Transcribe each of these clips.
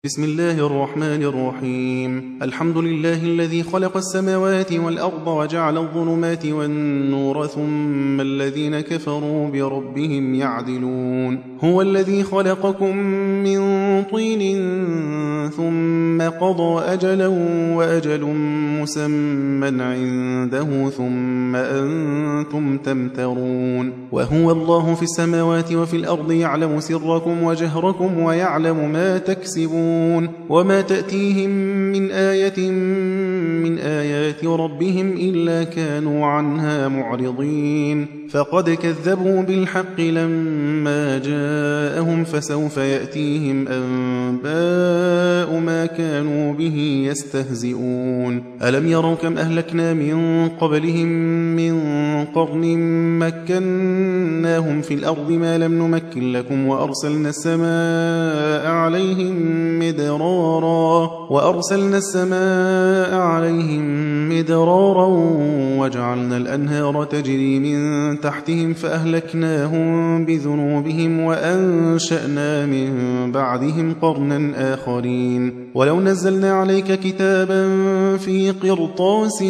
بسم الله الرحمن الرحيم. الحمد لله الذي خلق السماوات والأرض وجعل الظلمات والنور ثم الذين كفروا بربهم يعدلون. هو الذي خلقكم من طين ثم قضى أجلا وأجل مسمى عنده ثم أنتم تمترون. وهو الله في السماوات وفي الأرض يعلم سركم وجهركم ويعلم ما تكسبون وما تأتيهم من آية من آيات ربهم إلا كانوا عنها معرضين. فقد كذبوا بالحق لما جاءهم فسوف يأتيهم أنباء ما كانوا به يستهزئون. ألم يروا كم أهلكنا من قبلهم من قرن مكناهم في الأرض ما لم نمكن لكم وأرسلنا السماء عليهم مدرارا وجعلنا الأنهار تجري من تحتهم فأهلكناهم بذنوبهم وأنشأنا من بعدهم قرنا آخرين. ولو نزلنا عليك كتابا في قرطاس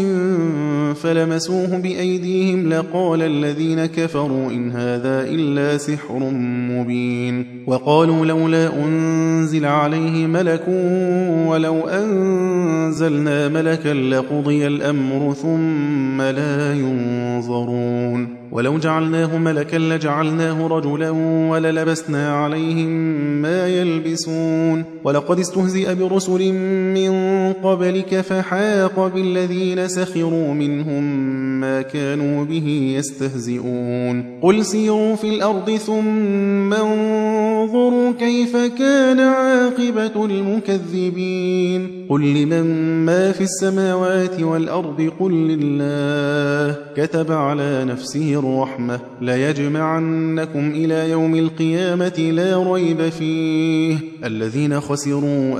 فلمسوه بأيديهم لقال الذين كفروا إن هذا إلا سحر مبين. وقالوا لولا أنزل عليه ملك ولو أنزلنا ملكا لقضي الأمر ثم لا ينظرون. ولو جعلناه ملكا لجعلناه رجلا وللبسنا عليهم ما يلبسون. ولقد استهزئ برسل من قبلك فحاق بالذين سخروا منهم ما كانوا به يستهزئون. قل سيروا في الأرض ثم انظروا كيف كان عاقبة المكذبين. قل لمن ما في السماوات والأرض قل لله كتب على نفسه الرحمة ليجمعنكم إلى يوم القيامة لا ريب فيه الذين خسروا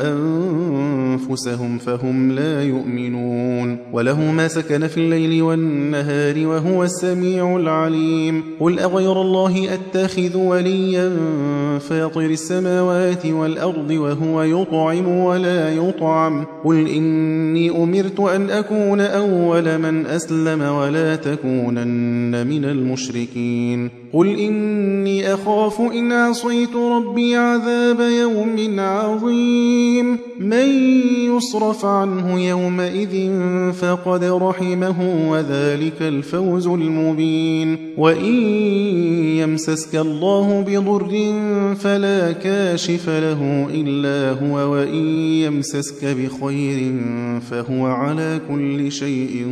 أنفسهم فهم لا يؤمنون. وله ما سكن في الليل والنهار وهو السميع العليم. قل أغير الله أتخذ وليا فاطر السماوات والأرض وهو يطعم ولا يطعم. قل إني أمرت أن أكون أول من أسلم ولا تكونن من المشركين. قل إني أخاف إن عصيت ربي عذاب يوم عظيم. من يصرف عنه يومئذ فقد رحمه وذلك الفوز المبين. وإن يمسسك الله بضر فلا كاشف له إلا هو وإن يمسسك بخير فهو على كل شيء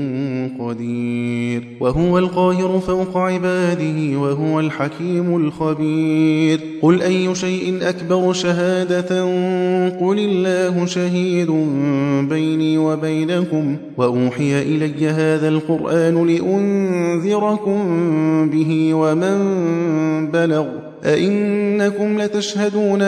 قدير. وهو القاهر فوق عباده وهو الحكيم الخبير. قل أي شيء أكبر شهادة قل الله شهيد بيني وبينكم وأوحي إلي هذا القرآن لأنذركم به ومن بلغ. أئنكم لتشهدون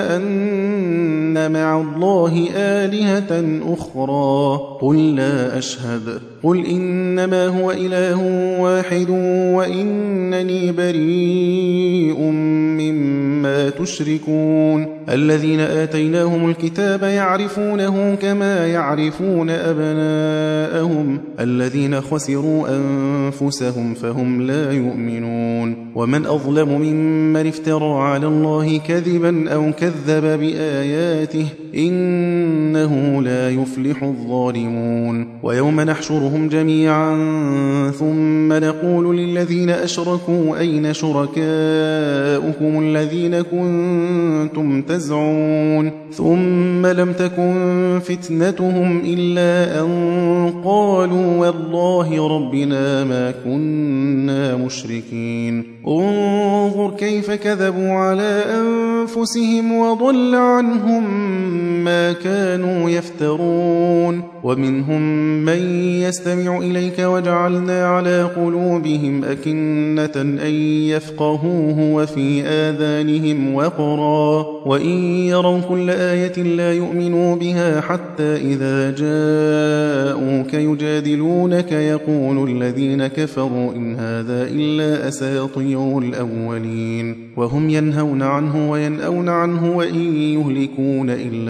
أن مع الله آلهة أخرى قل لا أشهد. قل إنما هو إله واحد وإنني بريء مما تشركون. الذين آتيناهم الكتاب يعرفونه كما يعرفون أبناءهم الذين خسروا أنفسهم فهم لا يؤمنون. ومن أظلم ممن افترى على الله كذبا أو كذب بآياته إنه لا يفلح الظالمون. ويوم نحشرهم جميعا ثم نقول للذين أشركوا أين شركاؤكم الذين كنتم تزعمون ثم لم تكن فتنتهم إلا أن قالوا والله ربنا ما كنا مشركين. انظر كيف كذبوا على أنفسهم وضل عنهم ما كانوا يفترون. ومنهم من يستمع إليك وجعلنا على قلوبهم أكنة أن يفقهوه وفي آذانهم وقرا وإن يروا كل آية لا يؤمنوا بها حتى إذا جاءوك يجادلونك يقول الذين كفروا إن هذا إلا أساطير الأولين. وهم ينهون عنه وينأون عنه وإن يهلكون إلا أنفسهم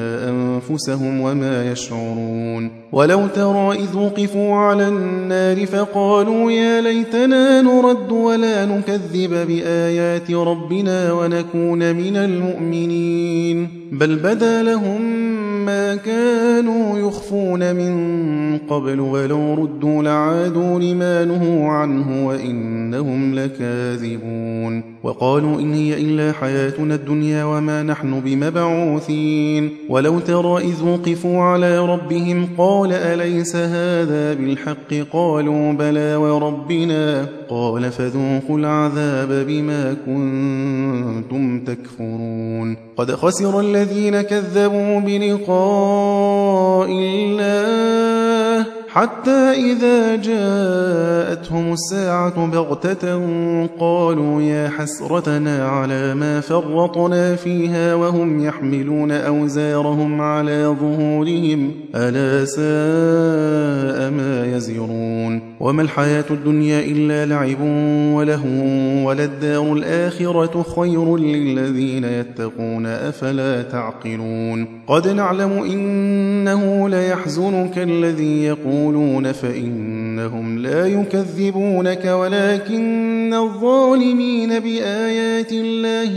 أنفسهم وما يشعرون. ولو ترى إذ وقفوا على النار فقالوا يا ليتنا نرد ولا نكذب بآيات ربنا ونكون من المؤمنين بل بدا لهم ما كانوا يخفون من قبل ولو ردوا لعادوا لما نهوا عنه وإنهم لكاذبون. وقالوا إن هي إلا حياتنا الدنيا وما نحن بمبعوثين. ولو ترى إذ وقفوا على ربهم قال أليس هذا بالحق قالوا بلى وربنا قال فذوقوا العذاب بما كنتم تكفرون. قد خسر الذين كذبوا بلقاء الله حتى إذا جاءتهم الساعة بغتة قالوا يا حسرتنا على ما فرطنا فيها وهم يحملون أوزارهم على ظهورهم ألا ساء ما يزرون. وما الحياة الدنيا إلا لعب ولهو وللدار الآخرة خير للذين يتقون أفلا تعقلون. قد نعلم إنه ليحزنك الذي يقولون فإنهم لا يكذبونك ولكن الظالمين بآيات الله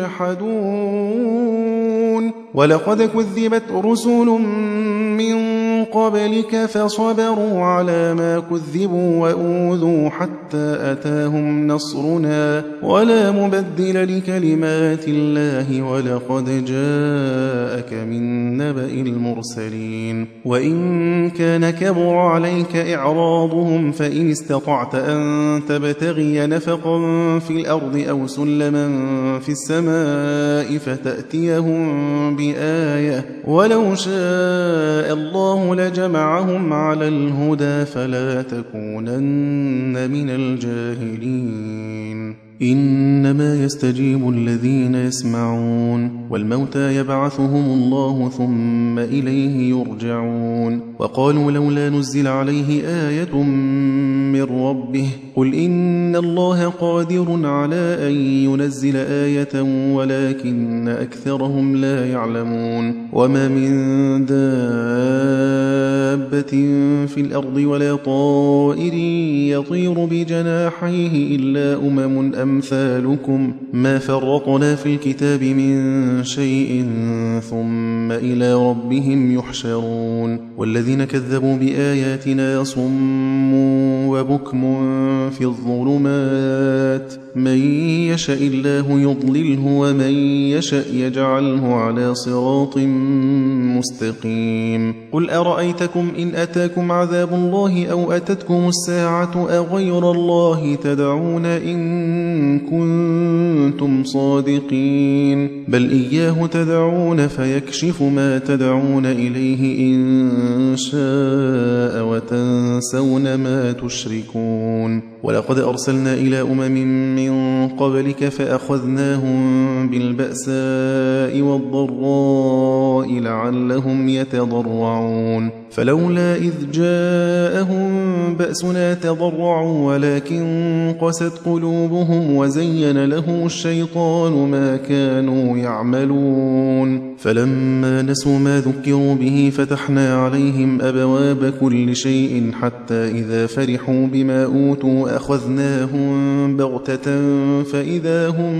يجحدون. ولقد كذبت رسل من قبلك فصبروا على ما كذبوا وأوذوا حتى أتاهم نصرنا ولا مبدل لكلمات الله ولقد جاءك من نبأ المرسلين. وإن كان كبر عليك إعراضهم فإن استطعت أن تبتغي نفقا في الأرض أو سلما في السماء فتأتيهم بآية ولو شاء الله لجمعهم على الهدى فلا تكونن من الجاهلين. إنما يستجيب الذين يسمعون والموتى يبعثهم الله ثم إليه يرجعون. وقالوا لولا نزل عليه آية من ربه قل إن الله قادر على أن ينزل آية ولكن أكثرهم لا يعلمون. وما من دابة في الأرض ولا طائر يطير بجناحيه إلا أمم أمثالكم ما فرطنا في الكتاب من شيء ثم إلى ربهم يحشرون. والذين كذبوا بآياتنا صم وبكم في الظلمات من يشاء الله يضلله ومن يشاء يجعله على صراط مستقيم. قل أرأيتكم إن أتاكم عذاب الله أو أتتكم الساعة أغير الله تدعون إن كنتم صادقين بل إياه تدعون فيكشف ما تدعون إليه إن شاء وتنسون ما تشركون. ولقد أرسلنا إلى من قبلك فأخذناهم بالبأساء والضراء لعلهم يتضرعون. فلولا إذ جاءهم بأسنا تضرعوا ولكن قست قلوبهم وزين لهم الشيطان ما كانوا يعملون. فلما نسوا ما ذكروا به فتحنا عليهم أبواب كل شيء حتى إذا فرحوا بما أوتوا أخذناهم بغتة فإذا هم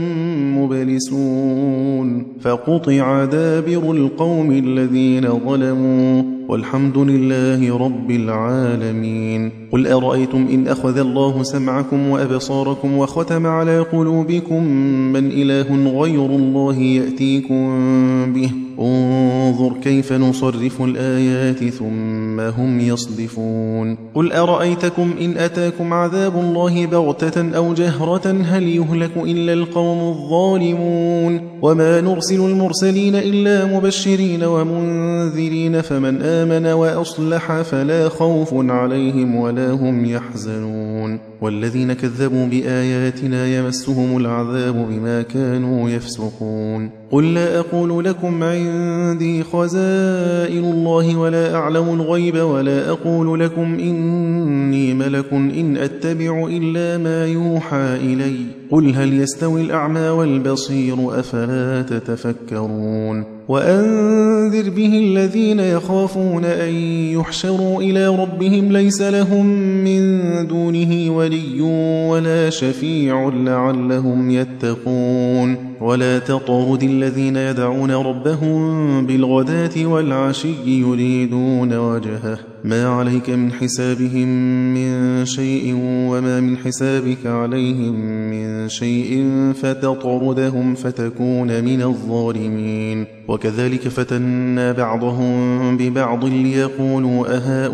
مبلسون. فقطع دابر القوم الذين ظلموا والحمد لله رب العالمين. قل أرأيتم إن أخذ الله سمعكم وأبصاركم وختم على قلوبكم من إله غير الله يأتيكم به انظر كيف نصرف الآيات ثم هم يصدفون. قل أرأيتكم إن أتاكم عذاب الله بغتة أو جهرة هل يهلك إلا القوم الظالمون. وما نرسل المرسلين إلا مبشرين ومنذرين فمن آمن وأصلح فلا خوف عليهم ولا هم يحزنون. والذين كذبوا بآياتنا يمسهم العذاب بما كانوا يفسقون. قل لا أقول لكم عندي خزائن الله ولا أعلم الغيب ولا أقول لكم إني ملك إن أتبع إلا ما يوحى إلي قل هل يستوي الأعمى والبصير أفلا تتفكرون وأنذر به الذين يخافون أن يحشروا إلى ربهم ليس لهم من دونه ولي ولا شفيع لعلهم يتقون ولا تطرد الذين يدعون ربهم بالغداة والعشي يريدون وجهه ما عليك من حسابهم من شيء وما من حسابك عليهم من شيء فتطردهم فتكون من الظالمين وكذلك فتنا بعضهم ببعض ليقولوا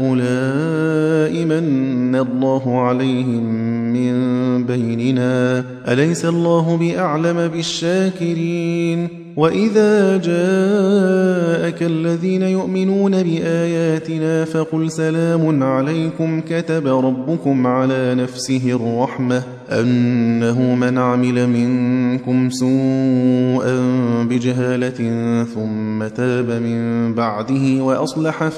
أهؤلاء من الله عليهم من بيننا أليس الله بأعلم بالشاكرين وإذا جاءك الذين يؤمنون بآياتنا فقل سلام عليكم كتب ربكم على نفسه الرحمة أنه من عمل منكم سوءا بجهالة ثم تاب من بعده وأصلح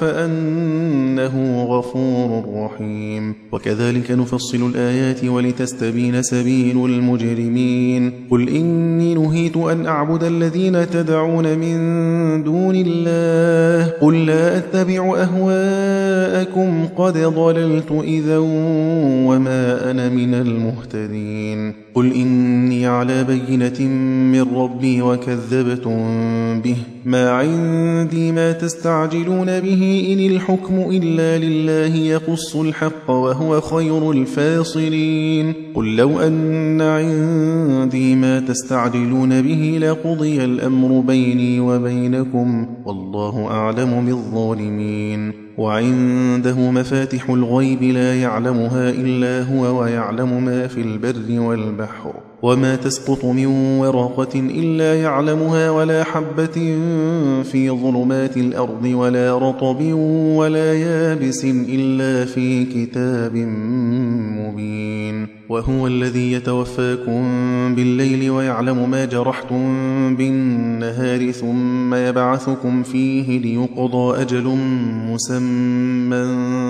فأنه غفور رحيم وكذلك نفصل الآيات ولتستبين سبيل المجرمين قل إني نهيت أن أعبد الذين تدعون من دون الله قل لا أتبع أهواءكم قد ضللت إذا وما أنا من المهتدين قل إني على بينة من ربي وكذبتم به ما عندي ما تستعجلون به إن الحكم إلا لله يقص الحق وهو خير الفاصلين قل لو أن عندي ما تستعجلون به لقضي الأمر بيني وبينكم والله أعلم بالظالمين وعنده مفاتح الغيب لا يعلمها إلا هو ويعلم ما في البر والبحر وما تسقط من ورقة إلا يعلمها ولا حبة في ظلمات الأرض ولا رطب ولا يابس إلا في كتاب مبين وهو الذي يتوفاكم بالليل ويعلم ما جرحتم بالنهار ثم يبعثكم فيه ليقضى أجل مسمى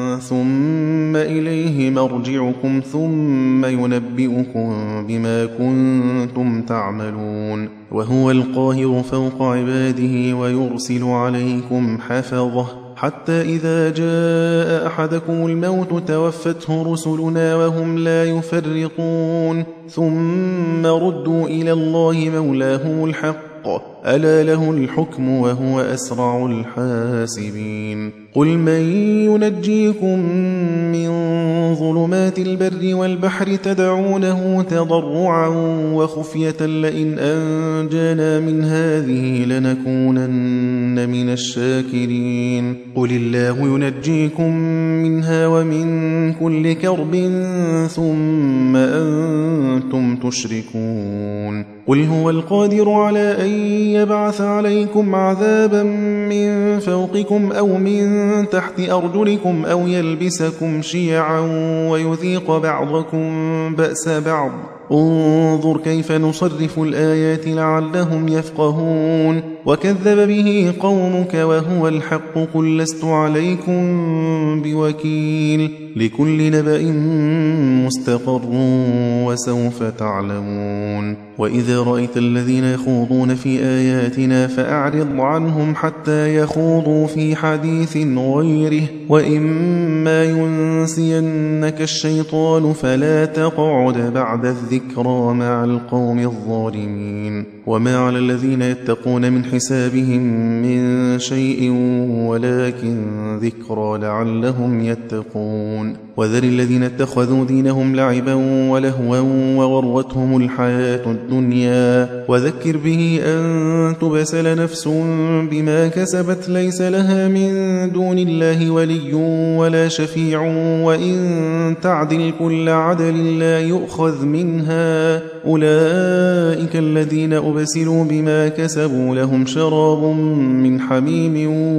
ثم إليه مرجعكم ثم ينبئكم بما كنتم تعملون وهو القاهر فوق عباده ويرسل عليكم حفظه حتى إذا جاء أحدكم الموت توفته رسلنا وهم لا يفرطون ثم ردوا إلى الله مولاهم الحق ألا له الحكم وهو أسرع الحاسبين قل من ينجيكم من ظلمات البر والبحر تدعونه تضرعا وخفية لئن أنجانا من هذه لنكونن من الشاكرين قل الله ينجيكم منها ومن كل كرب ثم أنتم تشركون قل هو القادر على أن يبعث عليكم عذابا من فوقكم أو من تحت أرجلكم أو يلبسكم شيعا ويذيق بعضكم بأس بعض انظر كيف نصرف الآيات لعلهم يفقهون وكذب به قومك وهو الحق قل لست عليكم بوكيل لكل نبأ مستقر وسوف تعلمون وإذا رأيت الذين يخوضون في آياتنا فأعرض عنهم حتى يخوضوا في حديث غيره وإما ينسينك الشيطان فلا تقعد بعد الذكرى مع القوم الظالمين وما على الذين يتقون من حسابهم من شيء ولكن ذكرى لعلهم يتقون وذر الذين اتخذوا دينهم لعبا ولهوا وغرتهم الحياة الدنيا وذكر به أن تبسل نفس بما كسبت ليس لها من دون الله ولي ولا شفيع وإن تعدل كل عدل لا يؤخذ منها أولئك الذين أبسلوا بما كسبوا لهم شراب من حميم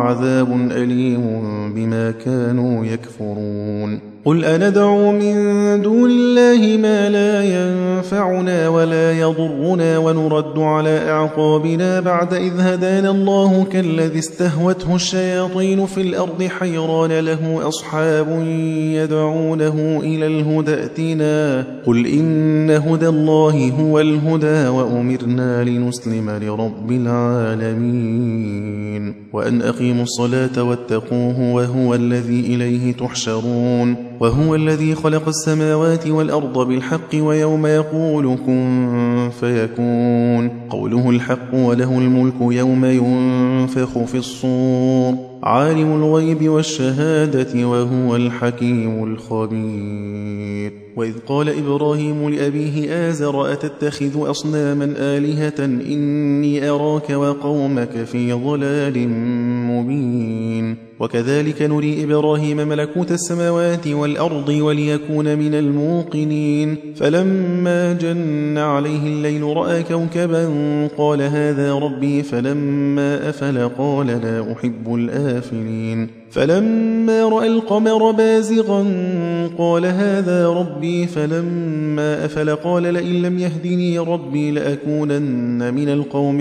عذاب أليم بما كانوا يكفرون قل أندعو من دون الله ما لا ينفعنا ولا يضرنا ونرد على أعقابنا بعد إذ هدانا الله كالذي استهوته الشياطين في الأرض حيران له أصحاب يدعونه إلى الهدى ائتنا قل إن هدى الله هو الهدى وأمرنا لنسلم لرب العالمين وأن أقيموا الصلاة واتقوه وهو الذي إليه تحشرون وهو الذي خلق السماوات والأرض بالحق ويوم يقول كن فيكون قوله الحق وله الملك يوم ينفخ في الصور عالم الغيب والشهادة وهو الحكيم الخبير وإذ قال إبراهيم لأبيه آزر أتتخذ أصناما آلهة إني أراك وقومك في ضلال مبين وكذلك نري إبراهيم ملكوت السماوات والأرض وليكون من الموقنين فلما جن عليه الليل رأى كوكبا قال هذا ربي فلما أفل قال لا أحب الآفلين فلما رأى القمر بازغا قال هذا ربي فلما أفل قال لئن لم يهدني ربي لأكونن من القوم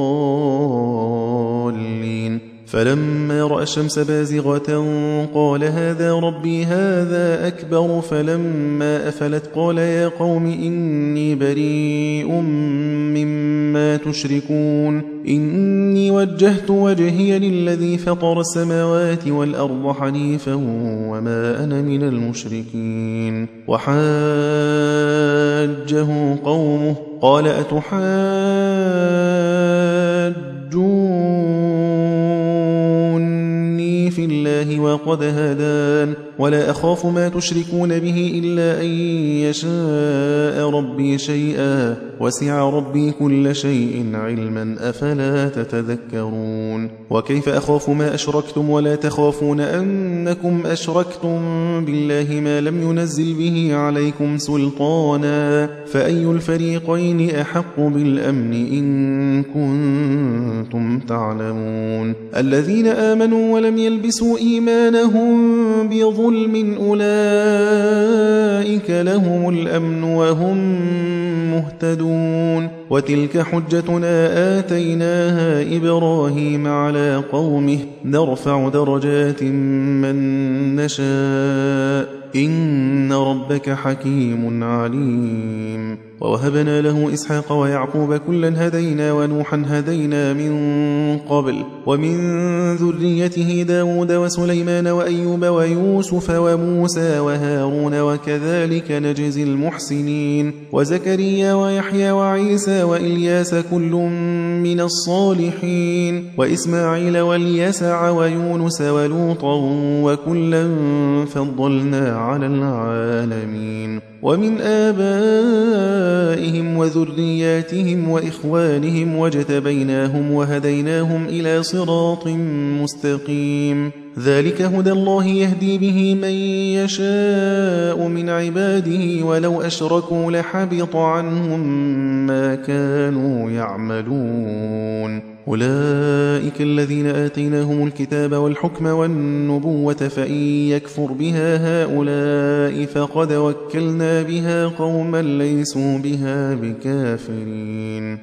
الضالين فلما رأى الشمس بازغة قال هذا ربي هذا أكبر فلما أفلت قال يا قوم إني بريء مما تشركون إني وجهت وجهي للذي فطر السماوات والأرض حنيفا وما أنا من المشركين وحاجه قومه قال أتحاجوني في الله وقد هدان ولا أخاف ما تشركون به إلا أن يشاء ربي شيئا وسع ربي كل شيء علما أفلا تتذكرون وكيف أخاف ما أشركتم ولا تخافون أنكم أشركتم بالله ما لم ينزل به عليكم سلطانا فأي الفريقين أحق بالأمن إن كنتم تعلمون الذين آمنوا ولم يلبسوا إيمانهم بظلم أولئك لهم الأمن وهم مهتدون وتلك حجتنا آتيناها إبراهيم على قومه نرفع درجات من نشاء إن ربك حكيم عليم ووهبنا له إسحاق ويعقوب كلا هدينا ونوحا هدينا من قبل ومن ذريته داود وسليمان وأيوب ويوسف وموسى وهارون وكذلك نجزي المحسنين وزكريا ويحيى وعيسى وإلياس كل من الصالحين وإسماعيل واليسع ويونس ولوطا وكلا فضلنا على العالمين ومن آبائهم وذرياتهم وإخوانهم واجتبيناهم وهديناهم إلى صراط مستقيم ذلك هدى الله يهدي به من يشاء من عباده ولو أشركوا لحبط عنهم ما كانوا يعملون أولئك الذين آتيناهم الكتاب والحكم والنبوة فإن يكفر بها هؤلاء فقد وكلنا بها قوما ليسوا بها بكافرين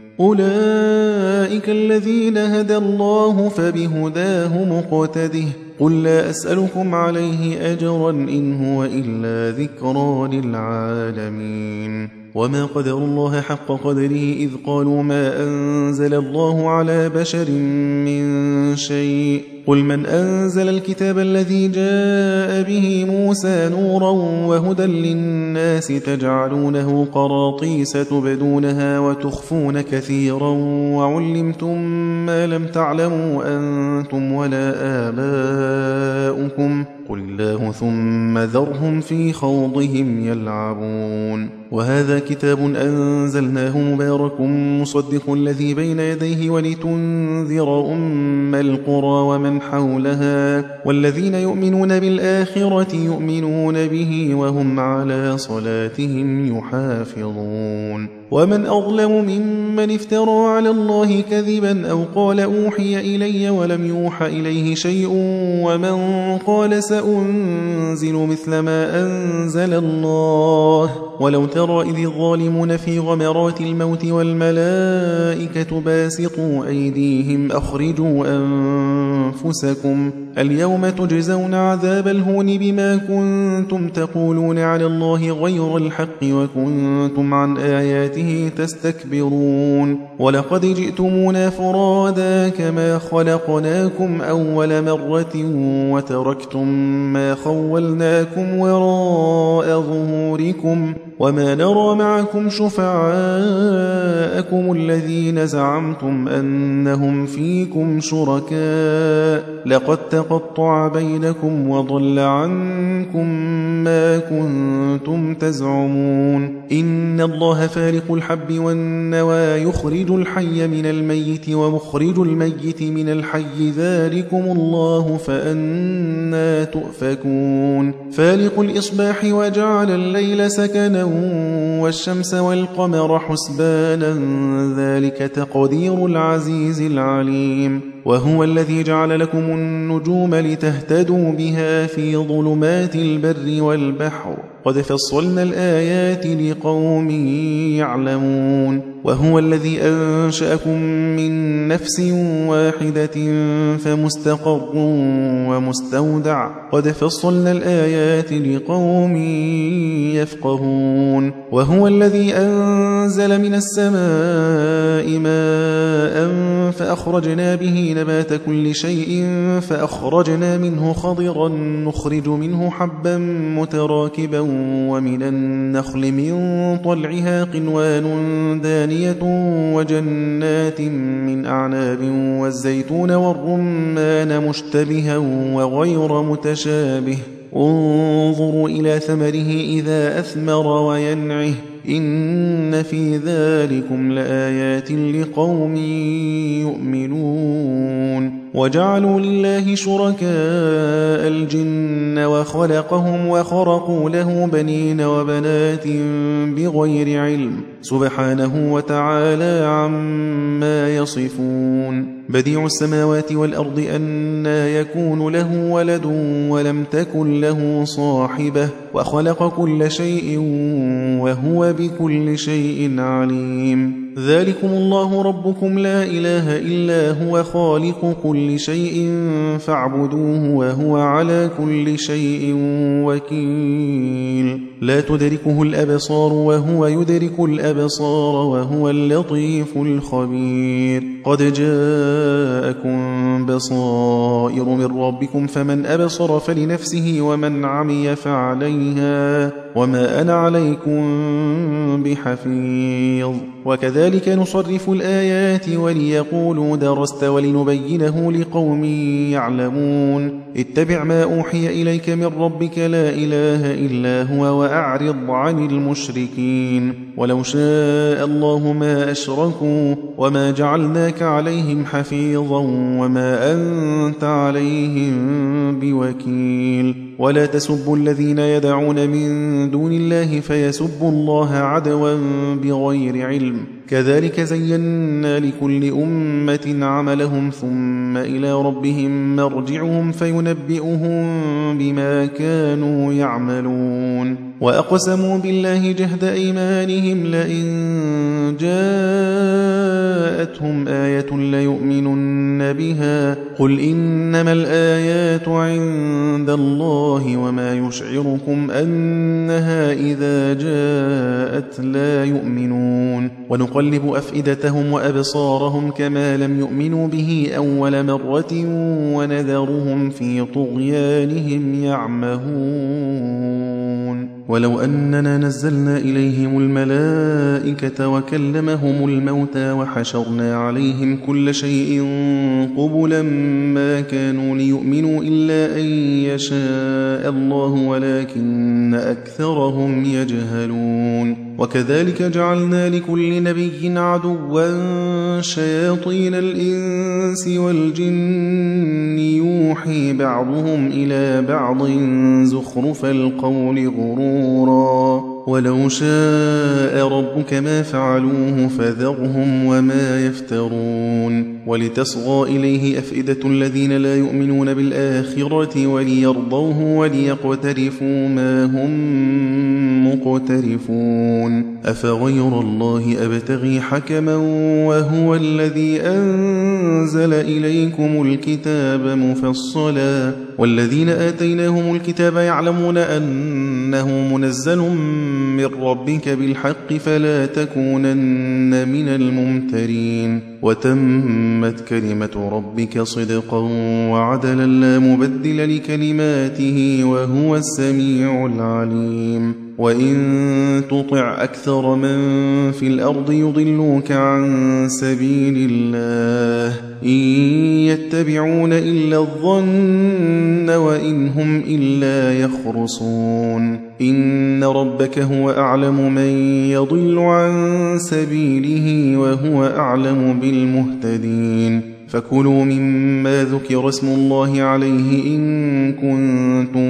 أولئك الذين هدى الله فبهداه مقتده قل لا أسألكم عليه أجرا إن هو إلا ذكرى للعالمين وما قدر الله حق قدره إذ قالوا ما أنزل الله على بشر من شيء قل من أنزل الكتاب الذي جاء به موسى نورا وهدى للناس تجعلونه قراطيس تبدونها وتخفون كثيرا وعلمتم ما لم تعلموا أنتم ولا آباؤكم قل الله ثم ذرهم في خوضهم يلعبون وهذا كتاب أنزلناه مبارك مصدق الذي بين يديه ولتنذر أم القرى ومن حولها والذين يؤمنون بالآخرة يؤمنون به وهم على صلاتهم يحافظون ومن أظلم ممن افترى على الله كذبا أو قال أوحي إلي ولم يوح إليه شيء ومن قال سأنزل مثل ما أنزل الله ولو ترى إذ الظالمون في غمرات الموت والملائكة باسطوا أيديهم أخرجوا أنفسكم اليوم تجزون عذاب الهون بما كنتم تقولون على الله غير الحق وكنتم عن آياته تستكبرون ولقد جئتمونا فرادا كما خلقناكم أول مرة وتركتم ما خولناكم وراء ظهوركم وما نرى معكم شفعاءكم الذين زعمتم أنهم فيكم شركاء لقد تقطع بينكم وضل عنكم ما كنتم تزعمون إن الله فارق الحب والنوى يخرج الحي من الميت ومخرج الميت من الحي ذلكم الله فأنا تؤفكون فالق الإصباح وجعل الليل سكنا والشمس والقمر حسبانا ذلك تقدير العزيز العليم وهو الذي جعل لكم النجوم لتهتدوا بها في ظلمات البر والبحر قد فصلنا الآيات لقوم يعلمون وهو الذي أنشأكم من نفس واحدة فمستقر ومستودع قد فصلنا الآيات لقوم يفقهون وهو الذي أنزل من السماء ماء فأخرجنا به نبات كل شيء فأخرجنا منه خضرا نخرج منه حبا متراكبا ومن النخل من طلعها قنوان دانية وجنات من أعناب والزيتون والرمان مشتبها وغير متشابه انظروا إلى ثمره إذا أثمر وينعه إن في ذلكم لآيات لقوم يؤمنون وجعلوا لله شركاء الجن وخلقهم وخرقوا له بنين وبنات بغير علم سبحانه وتعالى عما يصفون بديع السماوات والأرض أنى يكون له ولد ولم تكن له صاحبة وخلق كل شيء وهو بكل شيء عليم ذلكم الله ربكم لا إله إلا هو خالق كل شيء فاعبدوه وهو على كل شيء وكيل لا تدركه الأبصار وهو يدرك الأبصار وهو اللطيف الخبير قد جاءكم بصائر من ربكم فمن أبصر فلنفسه ومن عمي فعليها وما أنا عليكم بحفيظ وكذلك نصرف الآيات وليقولوا درست ولنبينه لقوم يعلمون اتبع ما أوحي إليك من ربك لا إله إلا هو وأعرض عن المشركين ولو شاء الله ما أشركوا وما جعلناك عليهم حفيظا وما أنت عليهم بوكيل ولا تسبوا الذين يدعون من دون الله فيسبوا الله عدوا بغير علم كذلك زينا لكل أمة عملهم ثم إلى ربهم مرجعهم فينبئهم بما كانوا يعملون وأقسموا بالله جهد أيمانهم لئن جاءتهم آية ليؤمنن بها قل إنما الآيات عند الله وما يشعركم أنها إذا جاءت لا يؤمنون ونقلب أفئدتهم وأبصارهم كما لم يؤمنوا به أول مرة ونذرهم في طغيانهم يعمهون ولو أننا نزلنا إليهم الملائكة وكلمهم الموتى وحشرنا عليهم كل شيء قبلا ما كانوا ليؤمنوا إلا أن يشاء الله ولكن أكثرهم يجهلون وكذلك جعلنا لكل نبي عدوا شياطين الإنس والجن يوحي بعضهم إلى بعض زخرف القول غرورا ولو شاء ربك ما فعلوه فذرهم وما يفترون ولتصغى إليه أفئدة الذين لا يؤمنون بالآخرة وليرضوه وليقترفوا ما هم مقترفون أفغير الله أبتغي حكما وهو الذي أنزل إليكم الكتاب مفصلا والذين آتيناهم الكتاب يعلمون أنه منزل من ربك بالحق فلا تكونن من الممترين وتمت كلمة ربك صدقا وعدلا لا مبدل لكلماته وهو السميع العليم وإن تطع أكثر من في الأرض يضلوك عن سبيل الله إن يتبعون إلا الظن وإن هم إلا يخرصون إن ربك هو أعلم من يضل عن سبيله وهو أعلم بالمهتدين فكلوا مما ذكر اسم الله عليه إن كنتم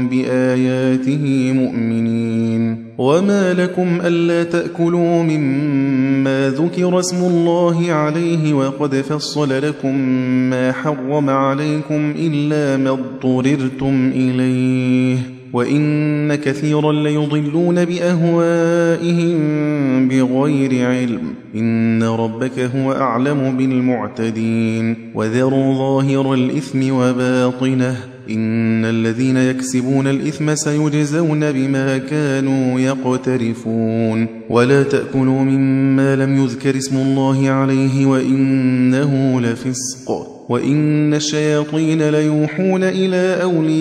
بآياته مؤمنين وما لكم ألا تأكلوا مما ذكر اسم الله عليه وقد فصل لكم ما حرم عليكم إلا ما اضطررتم إليه وإن كثيرا ليضلون بأهوائهم بغير علم إن ربك هو أعلم بالمعتدين وذروا ظاهر الإثم وباطنه إن الذين يكسبون الإثم سيجزون بما كانوا يقترفون ولا تأكلوا مما لم يذكر اسم الله عليه وإنه لفسق وإن الشياطين ليوحون إلى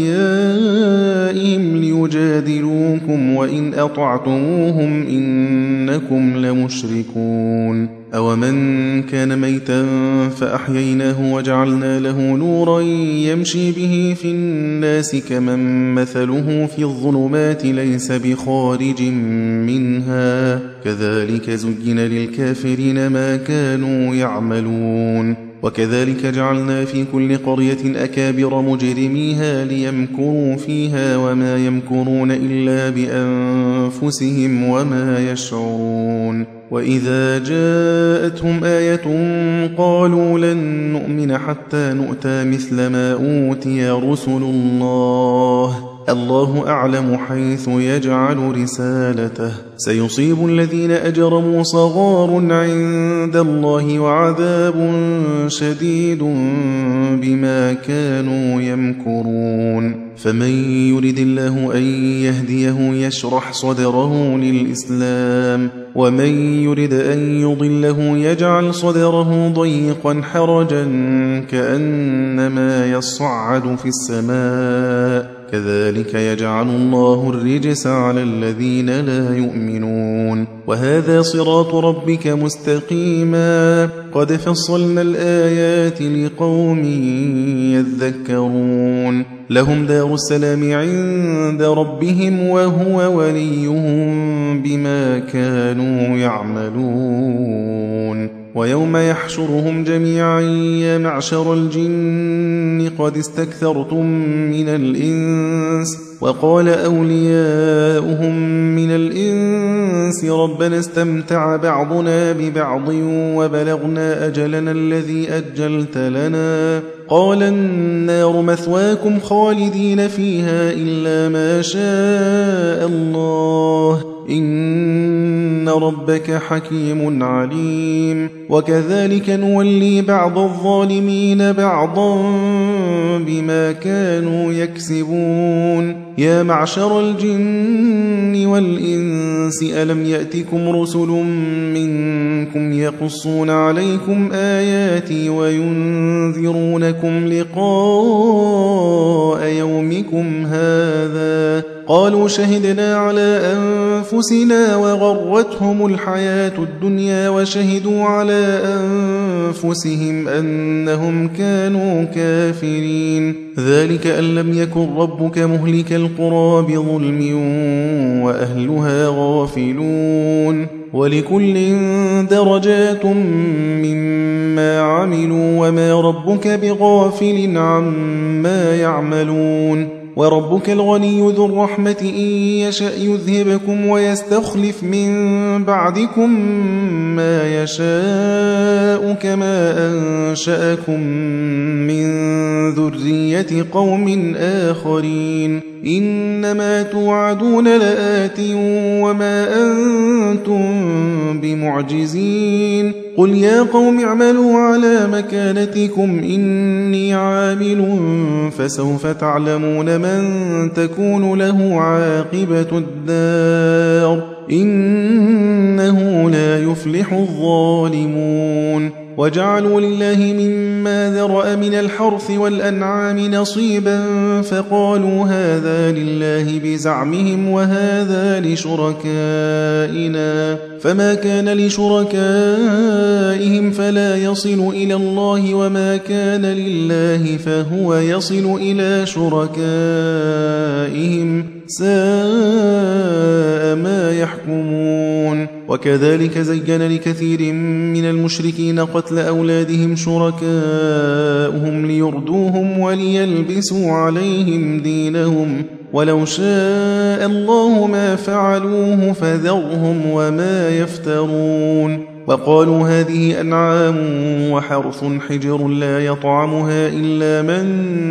أوليائهم ليجادلوكم وإن أطعتموهم إنكم لمشركون أومن كان ميتا فأحييناه وجعلنا له نورا يمشي به في الناس كمن مثله في الظلمات ليس بخارج منها كذلك زين للكافرين ما كانوا يعملون وكذلك جعلنا في كل قرية أكابر مجرميها ليمكروا فيها وما يمكرون إلا بأنفسهم وما يشعرون وإذا جاءتهم آية قالوا لن نؤمن حتى نؤتى مثل ما أوتي رسل الله أعلم حيث يجعل رسالته سيصيب الذين أجرموا صغار عند الله وعذاب شديد بما كانوا يمكرون فمن يرد الله أن يهديه يشرح صدره للإسلام ومن يرد أن يضله يجعل صدره ضيقا حرجا كأنما يصعد في السماء كذلك يجعل الله الرجس على الذين لا يؤمنون وهذا صراط ربك مستقيما قد فصلنا الآيات لقوم يذكرون لهم دار السلام عند ربهم وهو وليهم بما كانوا يعملون ويوم يحشرهم جميعا يا معشر الجن قد استكثرتم من الإنس وقال أولياؤهم من الإنس ربنا استمتع بعضنا ببعض وبلغنا أجلنا الذي أجلت لنا قال النار مثواكم خالدين فيها إلا ما شاء الله إن ربك حكيم عليم وكذلك نولي بعض الظالمين بعضا بما كانوا يكسبون يا معشر الجن والإنس ألم يأتكم رسل منكم يقصون عليكم آياتي وينذرونكم لقاء يومكم هذا قالوا شهدنا على أنفسنا وغرتهم الحياة الدنيا وشهدوا على أنفسهم أنهم كانوا كافرين ذلك أن لم يكن ربك مهلك القرى بظلم وأهلها غافلون ولكل درجات مما عملوا وما ربك بغافل عما يعملون وربك الغني ذو الرحمة إن يشأ يذهبكم ويستخلف من بعدكم ما يشاء كما أنشأكم من ذرية قوم آخرين إنما توعدون لآت وما أنتم بمعجزين قل يا قوم اعملوا على مكانتكم إني عامل فسوف تعلمون من تكون له عاقبة الدار إنه لا يفلح الظالمون وجعلوا لله مما ذرأ من الحرث والأنعام نصيبا فقالوا هذا لله بزعمهم وهذا لشركائنا فما كان لشركائهم فلا يصل إلى الله وما كان لله فهو يصل إلى شركائهم ساء ما يحكمون وكذلك زين لكثير من المشركين قتل أولادهم شركاؤهم ليردوهم وليلبسوا عليهم دينهم ولو شاء الله ما فعلوه فذرهم وما يفترون وقالوا هذه أنعام وحرث حجر لا يطعمها إلا من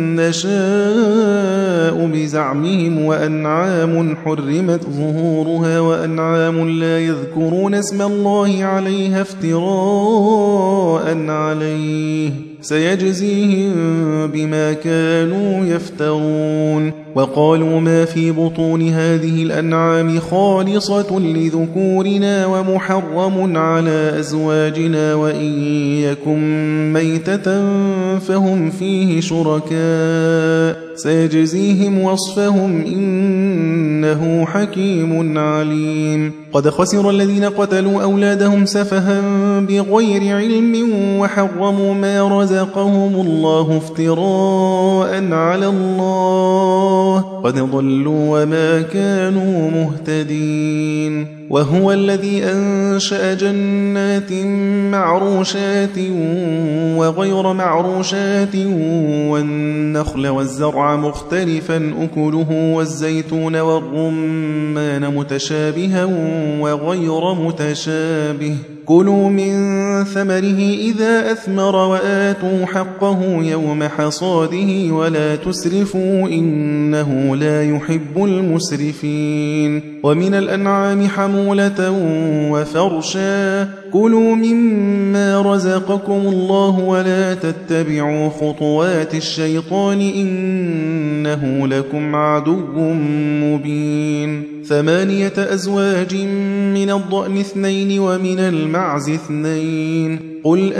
نشاء بزعمهم وأنعام حرمت ظهورها وأنعام لا يذكرون اسم الله عليها افتراء عليه سيجزيهم بما كانوا يفترون وقالوا ما في بطون هذه الأنعام خالصة لذكورنا ومحرم على أزواجنا وإن يكن ميتة فهم فيه شركاء سيجزيهم وصفهم إنه حكيم عليم قد خسر الذين قتلوا أولادهم سفها بغير علم وحرموا ما رزقهم الله افتراء على الله قد ضلوا وما كانوا مهتدين وهو الذي أنشأ جنات معروشات وغير معروشات والنخل والزرع مختلفا أكله والزيتون والرمان متشابها وغير متشابه كلوا من ثمره إذا أثمر وآتوا حقه يوم حصاده ولا تسرفوا إنه لا يحب المسرفين ومن الأنعام حمولة وفرشا كلوا مما رزقكم الله ولا تتبعوا خطوات الشيطان إنه لكم عدو مبين 8 أزواج من الضأن 2 ومن المعز 2 قل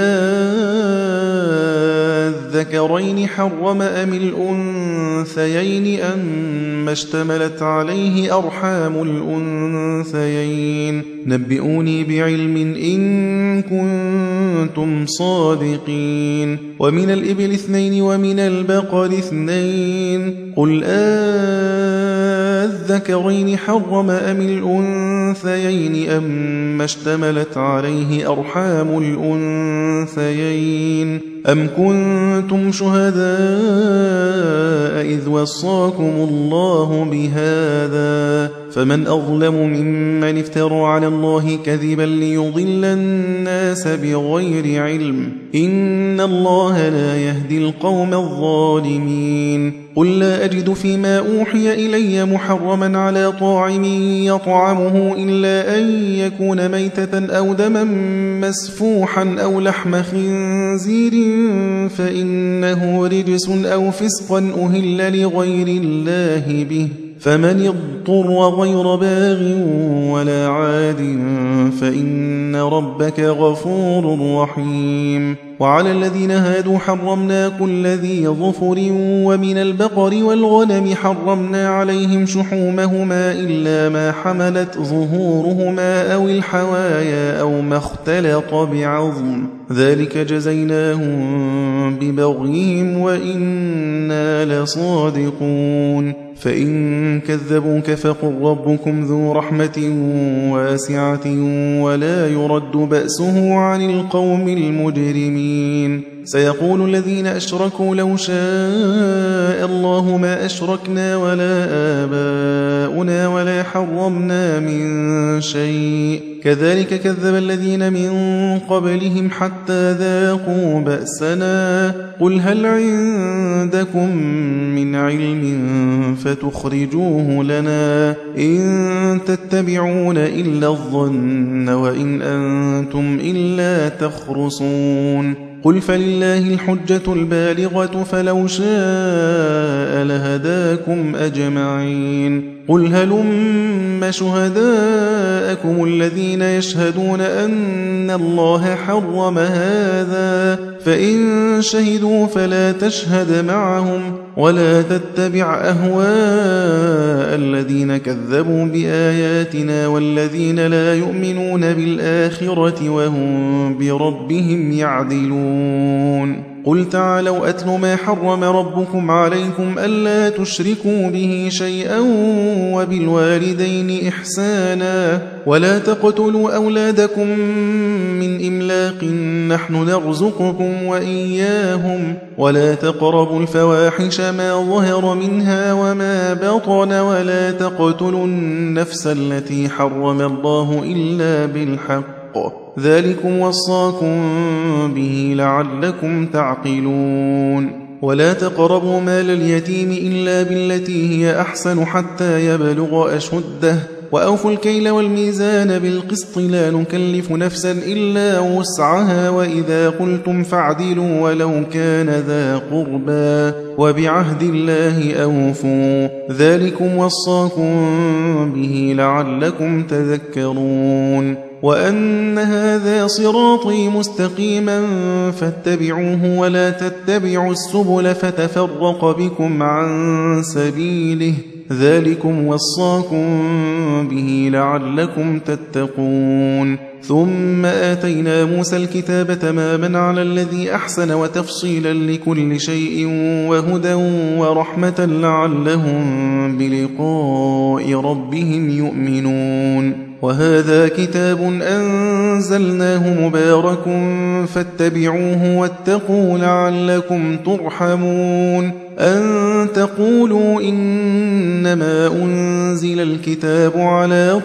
الذكرين حرم أم الأنثيين أم اشتملت عليه أرحام الأنثيين نبئوني بعلم إن كنتم صادقين ومن الإبل 2 ومن البقر 2 قل الذكرين حرم أم الأنثيين أم اشتملت عليه أرحام الأنثيين أم كنتم شهداء إذ وصاكم الله بهذا فمن أظلم ممن افترى على الله كذبا ليضل الناس بغير علم إن الله لا يهدي القوم الظالمين قل لا أجد فيما أوحي إلي محرما على طاعم يطعمه إلا أن يكون ميتة أو دما مسفوحا أو لحم خنزير فإنه رجس أو فسقا أهل لغير الله به فمن اضطر غير باغ ولا عاد فإن ربك غفور رحيم وعلى الذين هادوا حرمنا كل ذي ظفر ومن البقر والغنم حرمنا عليهم شحومهما إلا ما حملت ظهورهما أو الحوايا أو ما اختلط بعظم ذلك جزيناهم ببغيهم وإنا لصادقون فإن كذبوك فقل ربكم ذو رحمة واسعة ولا يرد بأسه عن القوم المجرمين سيقول الذين أشركوا لو شاء الله ما أشركنا ولا آباؤنا ولا حرمنا من شيء كذلك كذب الذين من قبلهم حتى ذاقوا بأسنا قل هل عندكم من علم فتخرجوه لنا إن تتبعون إلا الظن وإن أنتم إلا تخرصون قل فلله الحجة البالغة فلو شاء لهداكم أجمعين قل هلم شهداءكم الذين يشهدون أن الله حرم هذا فإن شهدوا فلا تشهد معهم ولا تتبع أهواء الذين كذبوا بآياتنا والذين لا يؤمنون بالآخرة وهم بربهم يعدلون قل تعالوا أتل ما حرم ربكم عليكم ألا تشركوا به شيئا وبالوالدين إحسانا ولا تقتلوا أولادكم من إملاق نحن نرزقكم وإياهم ولا تقربوا الفواحش ما ظهر منها وما بطن ولا تقتلوا النفس التي حرم الله إلا بالحق ذلكم وصاكم به لعلكم تعقلون ولا تقربوا مال اليتيم إلا بالتي هي أحسن حتى يبلغ أشده وأوفوا الكيل والميزان بالقسط لا نكلف نفسا إلا وسعها وإذا قلتم فاعدلوا ولو كان ذا قربى وبعهد الله أوفوا ذلكم وصاكم به لعلكم تذكرون وأن هذا صراطي مستقيما فاتبعوه ولا تتبعوا السبل فتفرق بكم عن سبيله ذلكم وصاكم به لعلكم تتقون ثم آتينا موسى الكتاب تماما على الذي أحسن وتفصيلا لكل شيء وهدى ورحمة لعلهم بلقاء ربهم يؤمنون وهذا كتاب أنزلناه مبارك فاتبعوه واتقوا لعلكم ترحمون أن تقولوا إنما أنزل الكتاب على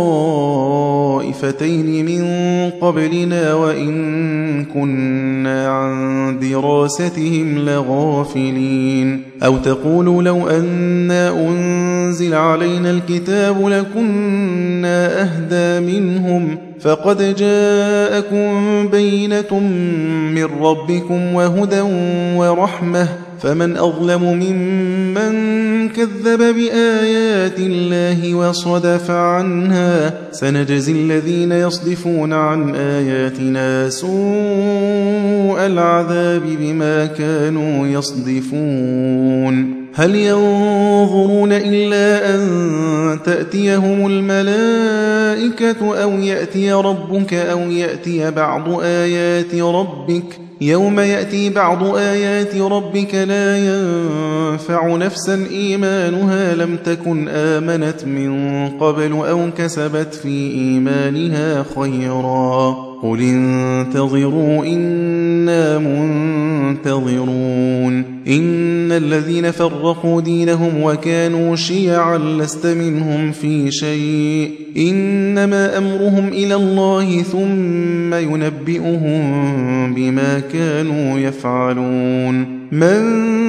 طائفتين من قبلنا وإن كنا عن دراستهم لغافلين أو تقولوا لو أنا أنزل علينا الكتاب لكنا أهدى منهم فقد جاءكم بينة من ربكم وهدى ورحمة فمن أظلم ممن كذب بآيات الله وصدف عنها سنجزي الذين يصدفون عن آياتنا سوء العذاب بما كانوا يصدفون هل ينظرون إلا أن تأتيهم الملائكة أو يأتي ربك أو يأتي بعض آيات ربك يوم يأتي بعض آيات ربك لا ينفع نفسا إيمانها لم تكن آمنت من قبل أو كسبت في إيمانها خيرا قل انتظروا إنا منتظرون إن الذين فرقوا دينهم وكانوا شيعا لست منهم في شيء إنما أمرهم إلى الله ثم ينبئهم بما كانوا يفعلون من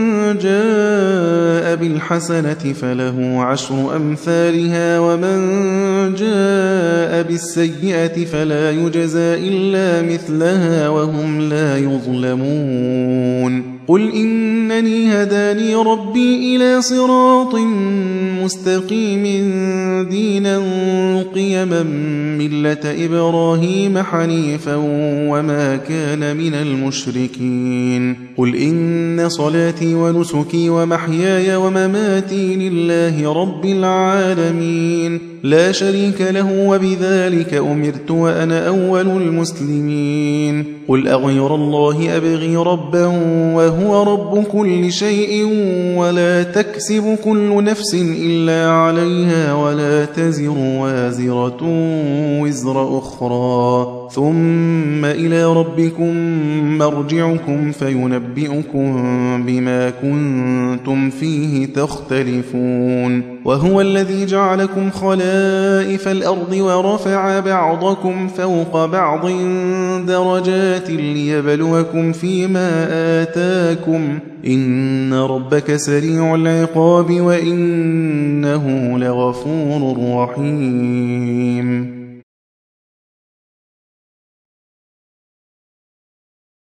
جاء بالحسنة فله عشر أمثالها ومن جاء بالسيئة فلا يجزى إلا مثلها وهم لا يظلمون قل إنني هداني ربي إلى صراط مستقيم دينا قيما ملة إبراهيم حنيفا وما كان من المشركين قل إن صلاتي ونسكي ومحياي ومماتي لله رب العالمين لا شريك له وبذلك أمرت وأنا أول المسلمين قل أغير الله أبغي ربا وهو رب كل شيء ولا تكسب كل نفس إلا عليها ولا تزر وازرة وزر أخرى ثم إلى ربكم مرجعكم فينبئكم بما كنتم فيه تختلفون وهو الذي جعلكم خلائف الأرض ورفع بعضكم فوق بعض درجات ليبلوكم فيما آتاكم إن ربك سريع العقاب وإنه لغفور رحيم